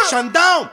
Xandão,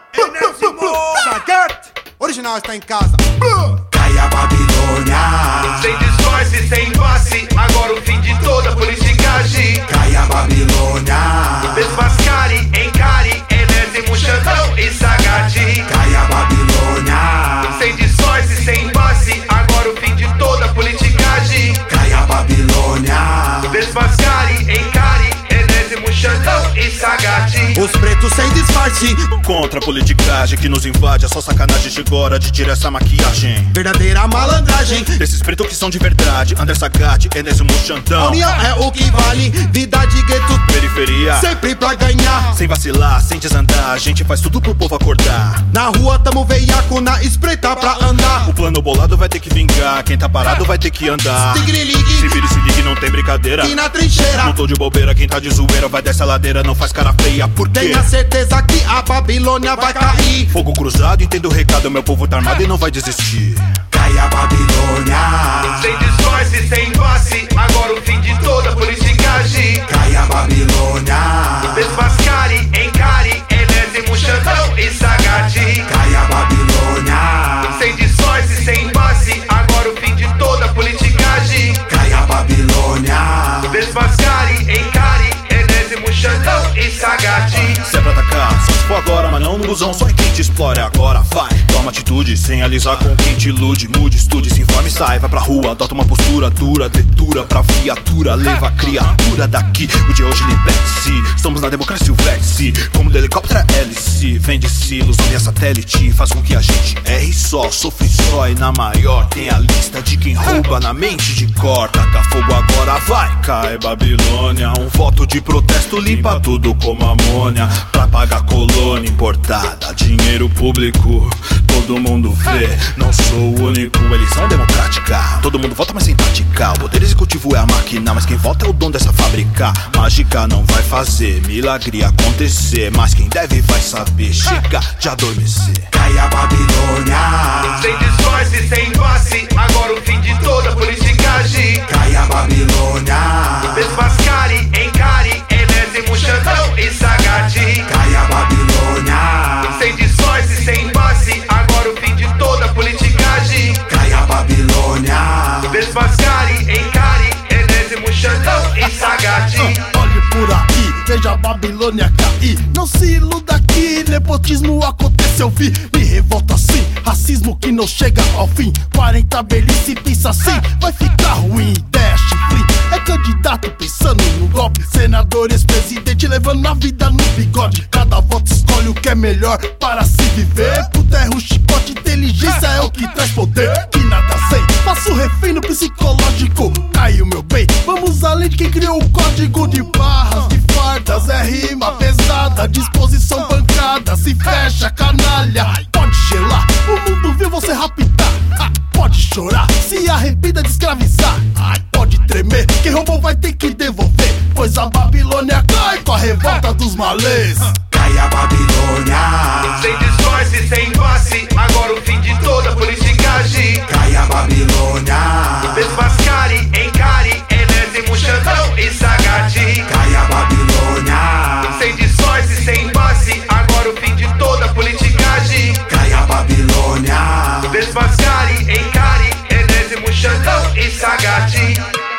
Sagarte, original está em casa. Cai a Babilônia, sem disfarce, sem passe, agora o fim de toda politicagem. cai a Babilônia, Desmascare, encare, enésimo Xandão e Sagarte. cai a Babilônia, Sem disfarce, sem passe, agora o fim de toda politicagem. cai a Babilônia, Desmascare, encare, enésimo Xandão e Sagarte. Os pretos sem disfarce, Contra a politicagem que nos invade, é só sacanagem. Chegou a hora de tirar essa maquiagem verdadeira malandragem. desses pretos que são de verdade. André Sagatti, Enésimo A Xandão. união é o que vale, vida de gueto, Periferia, sempre pra ganhar. sem vacilar, sem desandar, a gente faz tudo pro povo acordar. Na rua tamo veiaco, na espreita pra andar. O plano bolado vai ter que vingar, quem tá parado vai ter que andar. Se Tigre-ligue, vira e se ligue, não tem brincadeira. e na trincheira. Não tô de bobeira, quem tá de zoeira vai dessa ladeira, não faz cara feia, por quê? Tenha certeza que a Babilônia vai cair. Fogo cruzado, entenda o recado, meu povo tá armado e não vai desistir. cai a Babilônia, Sem disfarce, sem passe, agora o fim de toda politicagem. cai a Babilônia, Desmascare, encare, enésimo Xandão e Sagarte. cai a Babilônia, Sem disfarce, sem passe, agora o fim de toda politicagem. cai a Babilônia, Desmascare, encare, enésimo Xandão e Sagarte. Se é pra atacar, só se for agora, mas não no busão. Só em quem te explora, agora vai. Toma atitude, sem alisar com quem te ilude. Mude, estude, se informe, sai, vai pra rua. Adota uma postura dura, detura pra viatura. Leva a criatura daqui, o de hoje liberte-se. Estamos na democracia, o vértice. Como do helicóptero é hélice. Vende silos, via satélite. Faz com que a gente erre só, sofre só. E na maior tem a lista de quem rouba na mente de cor. Taca fogo agora, vai. Cai Babilônia, um voto de protesto limpa tudo como amônia. Pra pagar colônia importada, dinheiro público, todo mundo vê. Não sou o único, eleição democrática. Todo mundo vota, mas sem praticar. O poder executivo é a máquina, mas quem vota é o dono dessa fábrica. Mágica não vai fazer milagre acontecer, mas quem deve vai saber. Chega de adormecer. cai a Babilônia, Sem disfarce, sem passe, agora o fim de toda politicagem. cai a Babilônia, Desmascare, encare, enésimo Xandão e Sagarte. cai a Babilônia, Sem disfarce, sem passe, agora o fim de toda politicagem. cai a Babilônia, Desmascare, encare, enésimo Xandão e Sagarte. Olhe por aí, veja a Babilônia cair. Não se iluda aqui, nepotismo acontece, eu vi. Me revolta assim, racismo que não chega ao fim. 40 velhice pensa assim, vai ficar ruim. Dash, free, é candidato pensando no golpe. Senador, ex-presidente levando a vida no bigode. Cada voto escolhe o que é melhor para se viver. Puta é um chicote, inteligência é o que traz poder. Que nada sei, faço refém no psicológico. Caiu meu bem, vamos além de quem criou o código de barras, de fardas. É rima pesada, disposição bancada. Se fecha, canalha, pode gelar. O mundo viu você raptar. Pode chorar, se arrependa de escravizar. Pode tremer, quem roubou vai ter que devolver. Pois a Babilônia cai com a revolta dos malês. cai a Babilônia, Sem disfarce, sem passe, agora o fim de toda politicagem. cai a Babilônia, Desmascare, encare, enésimo Xandão e Sagarte. cai a Babilônia, Sem disfarce, sem passe, agora o fim de toda politicagem. cai a Babilônia, Desmascare, encare, enésimo Xandão e Sagarte.